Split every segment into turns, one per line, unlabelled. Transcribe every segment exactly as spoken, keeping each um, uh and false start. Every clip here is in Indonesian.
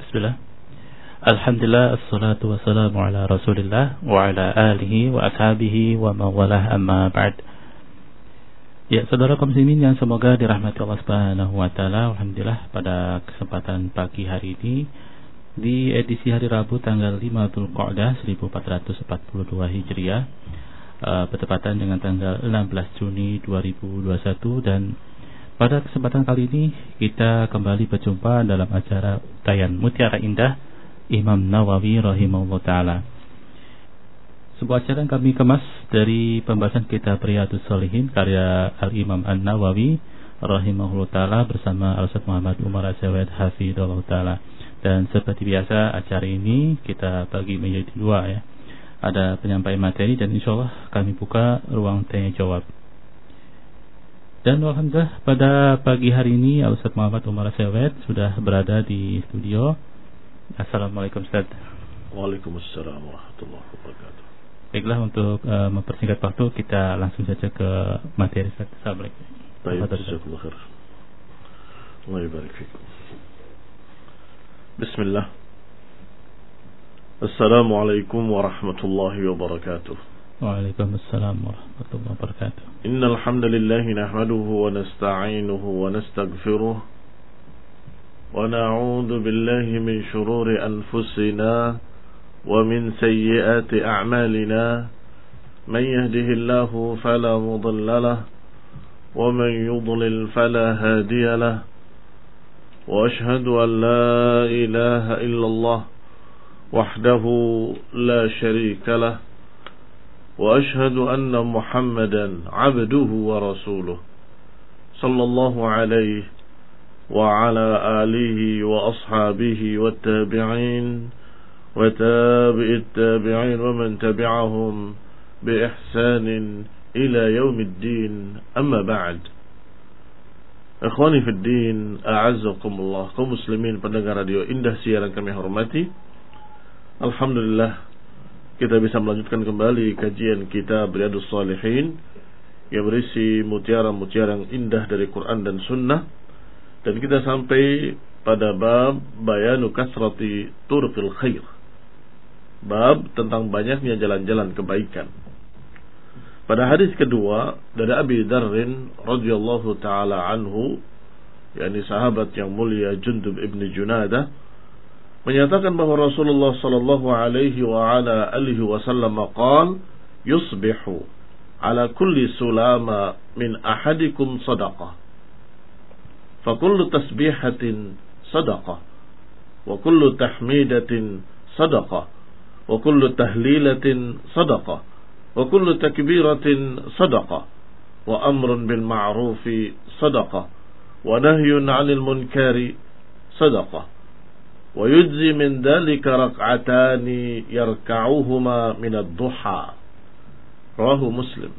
Bismillah. Alhamdulillah, assalatu wassalamu ala Rasulillah wa ala alihi wa ashabihi wa mawalah, amma ba'd. Ya, saudara kaum muslimin yang semoga dirahmati Allah Subhanahu wa taala. Alhamdulillah, pada kesempatan pagi hari ini di edisi hari Rabu tanggal lima Dzulqa'dah seribu empat ratus empat puluh dua Hijriah, uh, bertepatan dengan tanggal enam belas Juni dua ribu dua puluh satu, dan pada kesempatan kali ini kita kembali berjumpa dalam acara Tayan Mutiara Indah Imam Nawawi rahimahullah ta'ala. Sebuah acara yang kami kemas dari pembahasan kitab Riyadhus Shalihin karya Al-Imam An-Nawawi rahimahullah ta'ala bersama Al-Ustaz Muhammad Umar As-Sawed hafidhahullah ta'ala. Dan seperti biasa acara ini kita bagi menjadi dua, ya. Ada penyampaian materi dan insyaallah kami buka ruang tanya jawab. Dan alhamdulillah pada pagi hari ini Al-Ustaz Muhammad Umar As-Sawed sudah berada di studio. Assalamualaikum Ustaz.
Waalaikumsalam warahmatullahi wabarakatuh.
Baiklah, untuk uh, mempersingkat waktu kita langsung saja ke materi Ustaz. Assalamualaikum.
Baik, jazakallahu khair. Allah yabarik fikum. Bismillah. Assalamualaikum warahmatullahi wabarakatuh.
Waalaikumsalam warahmatullahi wabarakatuh.
Innal hamdalillah nahmaduhu wa nasta'inuhu wa nastaghfiruh wa na'udzu billahi min shururi anfusina wa min sayyiati a'malina. Man yahdihillahu fala mudilla lahu wa man yudlil fala hadiya lahu. Wa ashhadu an la ilaha illallah wahdahu la sharika lahu وأشهد أن محمدا عبده ورسوله صلى الله عليه وعلى آله وأصحابه والتابعين وتابع التابعين ومن تبعهم بإحسان إلى يوم الدين أما بعد. Ikhwani fi din, a'azzakumullah, kaum muslimin pendengar radio Indah siaran kami hormati. Alhamdulillah kita bisa melanjutkan kembali kajian kitab Riyadhus Shalihin yang berisi mutiara-mutiara yang indah dari Quran dan Sunnah, dan kita sampai pada bab bayanu kasrati turqil khair, bab tentang banyaknya jalan-jalan kebaikan. Pada hadis kedua dari Abi Dzarrin radhiyallahu taala anhu, yakni sahabat yang mulia Jundub ibn Junadah, menyatakan bahwa Rasulullah sallallahu alaihi wa ala alihi wasallam qaal yusbihu ala kulli sulama min ahadikum sadaqah fa kullu tasbihatin sadaqah wa kullu tahmidatin sadaqah wa kullu tahlilatin sadaqah wa kullu takbiratin sadaqah wa amrun bil ma'rufi sadaqah wa nahyun 'anil munkari sadaqah wa yujzi min dhalika rak'atani yarka'uhuma min ad-duha. Rawahu Muslim.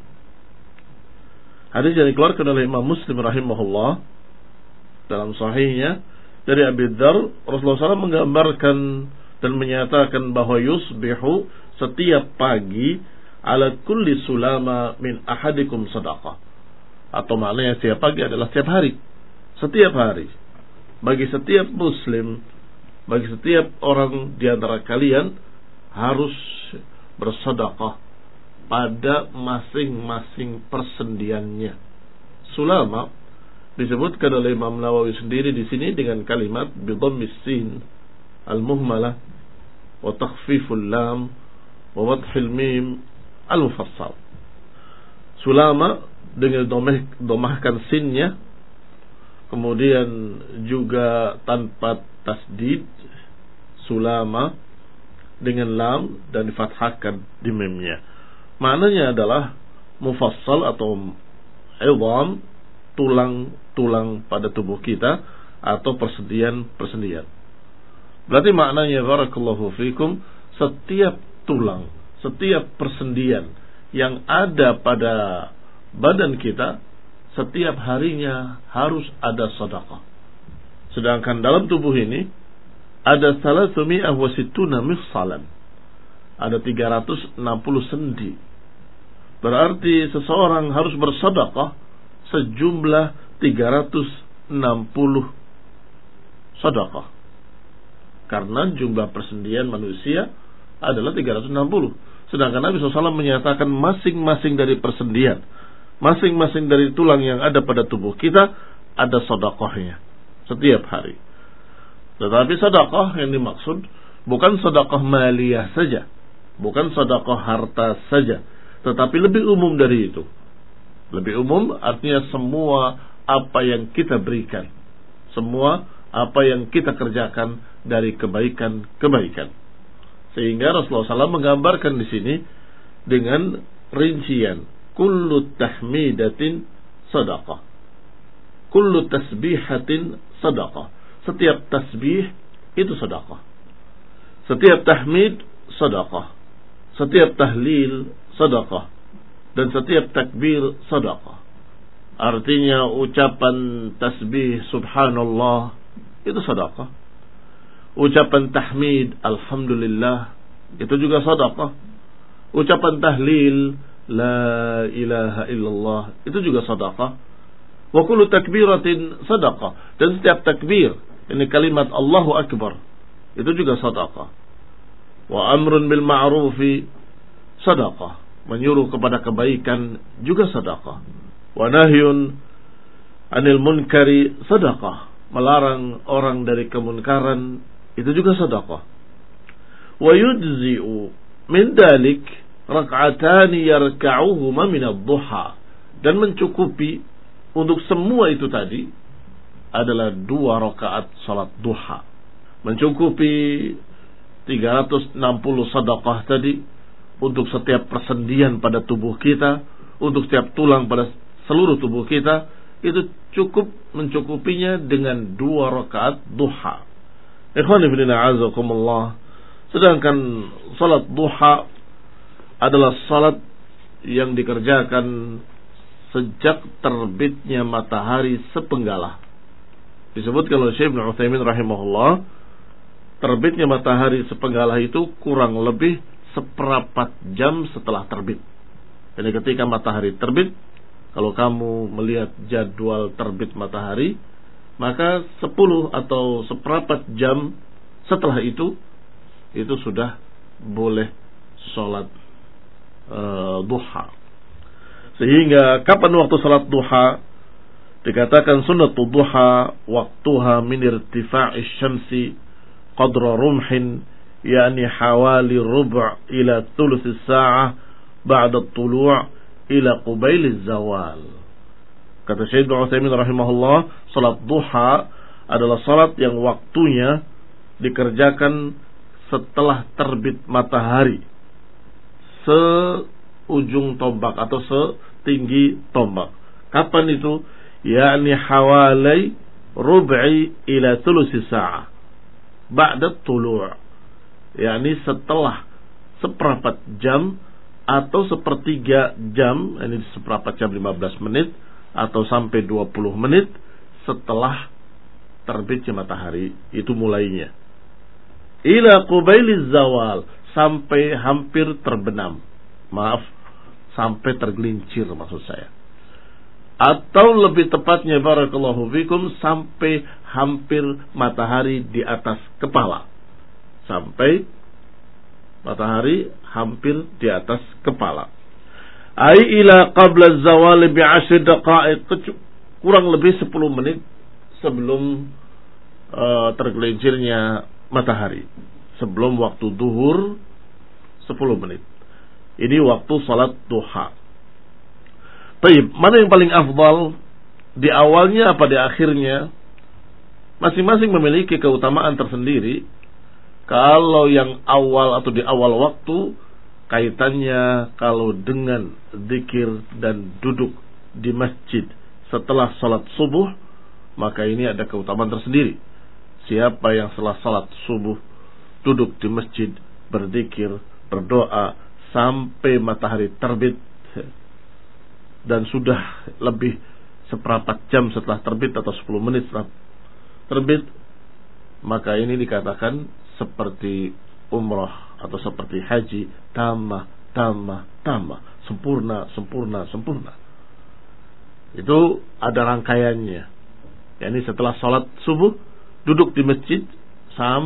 Hadis yang dikeluarkan oleh Imam Muslim rahimahullah dalam sahihnya dari Abi Dzar, Rasulullah shallallahu alaihi wasallam menggambarkan dan menyatakan bahwa yusbihu, setiap pagi, ala kulli sulama min ahadikum sadaqah, atau maknanya setiap pagi adalah setiap hari, setiap hari bagi setiap muslim, bagi setiap orang di antara kalian harus bersedekah pada masing-masing persendiannya. Sulama disebutkan oleh Imam Nawawi sendiri di sini dengan kalimat bi dhammis sin al-muhmalah wa takhfiful lam wa wathil mim al-mufassal. Sulama dengan domah, domahkan sinnya, kemudian juga tanpa tasdid, sulama dengan lam dan difathahkan di mimnya. Maknanya adalah mufassal atau idham, tulang-tulang pada tubuh kita atau persendian-persendian. Berarti maknanya barakallahu fikum, setiap tulang, setiap persendian yang ada pada badan kita setiap harinya harus ada sedekah. Sedangkan dalam tubuh ini ada salasumiyah wa sittuna mifsalan, ada tiga ratus enam puluh sendi. Berarti seseorang harus bersedekah sejumlah tiga ratus enam puluh sedekah. karena jumlah persendian manusia adalah tiga ratus enam puluh. Sedangkan Nabi shallallahu alaihi wasallam menyatakan masing-masing dari persendian, masing-masing dari tulang yang ada pada tubuh kita ada sedekahnya setiap hari. Tetapi sedekah yang dimaksud bukan sedekah maliyah saja, bukan sedekah harta saja, tetapi lebih umum dari itu. Lebih umum artinya semua apa yang kita berikan, semua apa yang kita kerjakan dari kebaikan-kebaikan. Sehingga Rasulullah shallallahu alaihi wasallam menggambarkan di sini dengan rincian, kullu tahmidatin sadaqah, kullu tasbihatin sadaqah. Setiap tasbih itu sedekah, setiap tahmid sedekah, setiap tahlil sedekah, dan setiap takbir sedekah. Artinya ucapan tasbih subhanallah itu sedekah, ucapan tahmid alhamdulillah itu juga sedekah, ucapan tahlil la ilaha illallah itu juga sedekah. Wa kullu takbiratin sedekah, dan setiap takbir ini kalimat Allahu Akbar itu juga sedekah. Wa amrun bil ma'rufi sedekah, menyuruh kepada kebaikan juga sedekah. Wa nahyun anil munkari sedekah, melarang orang dari kemunkaran itu juga sedekah. Wa yujzi'u min dalik rak'atani yarka'uhuma min ad-duha, dan mencukupi untuk semua itu tadi adalah dua rakaat salat duha. Mencukupi tiga ratus enam puluh sedekah tadi untuk setiap persendian pada tubuh kita, untuk setiap tulang pada seluruh tubuh kita, itu cukup mencukupinya dengan dua rakaat duha. Ikhwan fillah a'azakumullah. Sedangkan salat duha adalah salat yang dikerjakan sejak terbitnya matahari sepenggalah. Disebutkan oleh Syekh Ibnu Utsaimin rahimahullah, terbitnya matahari sepenggalah itu kurang lebih seperempat jam setelah terbit. Jadi ketika matahari terbit, kalau kamu melihat jadwal terbit matahari, maka sepuluh atau seperempat jam setelah itu, itu sudah boleh sholat uh, duha. Sehingga kapan waktu salat duha? Dikatakan sunnatul duha waktuha min irtifa'is syamsi qadra rumhin, yakni hawali rub' ila thuluthis sa'ah ba'da at-tulu' ila qubailiz zawal. Kata Syekh Ibnu Utsaimin rahimahullah, salat duha adalah salat yang waktunya dikerjakan setelah terbit matahari seujung tombak atau setinggi tombak. Kapan itu? Yakni hawalai rub'i ila thuluthi sa'ah ba'da tulu', yakni setelah seperempat jam atau sepertiga jam, ini seperempat jam lima belas menit atau sampai dua puluh menit setelah terbitnya matahari, itu mulainya. Ila qubailiz zawal, sampai hampir terbenam. Maaf, sampai tergelincir maksud saya. Atau lebih tepatnya barakallahu fikum, sampai hampir matahari di atas kepala. Sampai matahari hampir di atas kepala. Ai ila qabla zawal bi ashri daqa'iq, kurang lebih sepuluh menit sebelum uh, tergelincirnya matahari. Sebelum waktu duhur sepuluh menit. Ini waktu salat duha. Baik, mana yang paling afdal? Di awalnya apa di akhirnya? Masing-masing memiliki keutamaan tersendiri. Kalau yang awal atau di awal waktu, kaitannya kalau dengan zikir dan duduk di masjid setelah salat subuh, maka ini ada keutamaan tersendiri. Siapa yang setelah salat subuh duduk di masjid, berzikir, berdoa sampai matahari terbit, dan sudah lebih seperempat jam setelah terbit atau sepuluh menit setelah terbit, maka ini dikatakan seperti umrah atau seperti haji, tamah, tamah, tamah, sempurna, sempurna, sempurna. Itu ada rangkaiannya. Yani setelah sholat subuh duduk di masjid sampai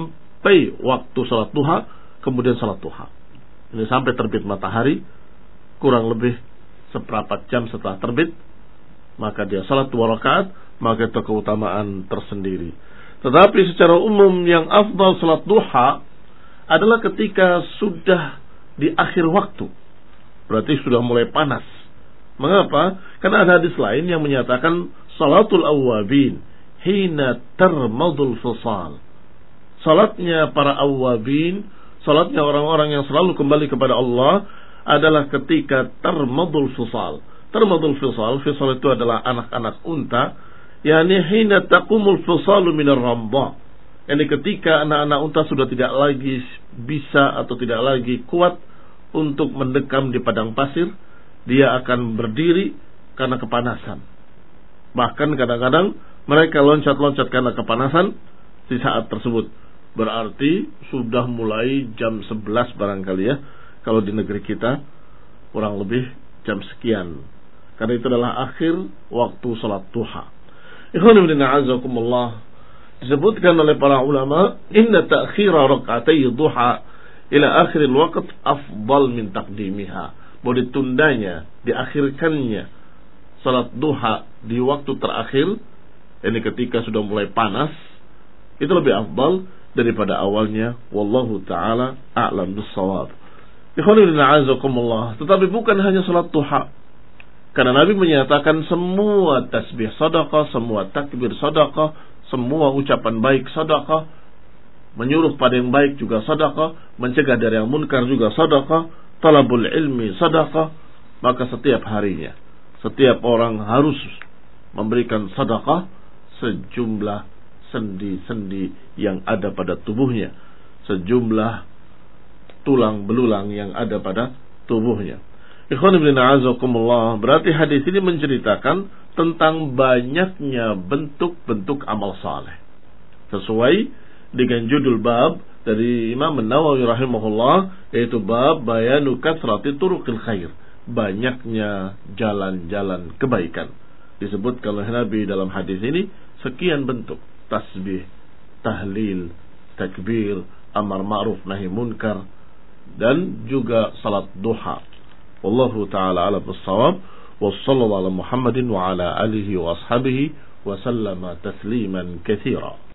sampai waktu salat duha, kemudian salat duha. Ini sampai terbit matahari, kurang lebih seperempat jam setelah terbit, maka dia salat dua rakaat, maka itu keutamaan tersendiri. Tetapi secara umum yang afdal salat duha adalah ketika sudah di akhir waktu, berarti sudah mulai panas. Mengapa? Karena ada hadis lain yang menyatakan salatul awwabin hina tarmadul fisal. Salatnya para awwabin, salatnya orang-orang yang selalu kembali kepada Allah adalah ketika tarmadul fisal. Tarmadul fisal, fisal itu adalah anak-anak unta, yakni hina taqumul fisalu minar ramba. Yani ketika anak-anak unta sudah tidak lagi bisa atau tidak lagi kuat untuk mendekam di padang pasir, dia akan berdiri karena kepanasan. Bahkan kadang-kadang mereka loncat-loncat karena kepanasan di saat tersebut. Berarti sudah mulai jam sebelas barangkali ya, kalau di negeri kita kurang lebih jam sekian. Karena itu adalah akhir waktu salat duha. Ikhwan fillah a'azakumullah, disebutkan oleh para ulama, inna ta'khira rak'atay duha ila akhiril waqt afdal min taqdimiha. Bahwa ditundanya, diakhirkannya salat duha di waktu terakhir, ini ketika sudah mulai panas, itu lebih afdal daripada awalnya. Wallahu ta'ala a'lam bis-shawab. Tetapi bukan hanya salat duha, karena Nabi menyatakan semua tasbih sedekah, semua takbir sedekah, semua ucapan baik sedekah, menyuruh pada yang baik juga sedekah, mencegah dari yang munkar juga sedekah, talabul ilmi sedekah. Maka setiap harinya setiap orang harus memberikan sedekah sejumlah sendi-sendi yang ada pada tubuhnya, sejumlah tulang belulang yang ada pada tubuhnya. Ikhwan ibn a'azakumullah, berarti hadis ini menceritakan tentang banyaknya bentuk-bentuk amal saleh, sesuai dengan judul bab dari Imam An-Nawawi rahimahullah, yaitu bab bayanu kathrati turuqil khair, banyaknya jalan-jalan kebaikan. Disebutkan oleh Nabi dalam hadis ini sekian bentuk: tasbih, tahlil, takbir, amar ma'ruf nahi munkar, dan juga salat duha. Wallahu ta'ala a'lam bis-shawab. Wa sallallahu ala Muhammadin wa ala alihi wa ashabihi wa sallama tasliman katsira.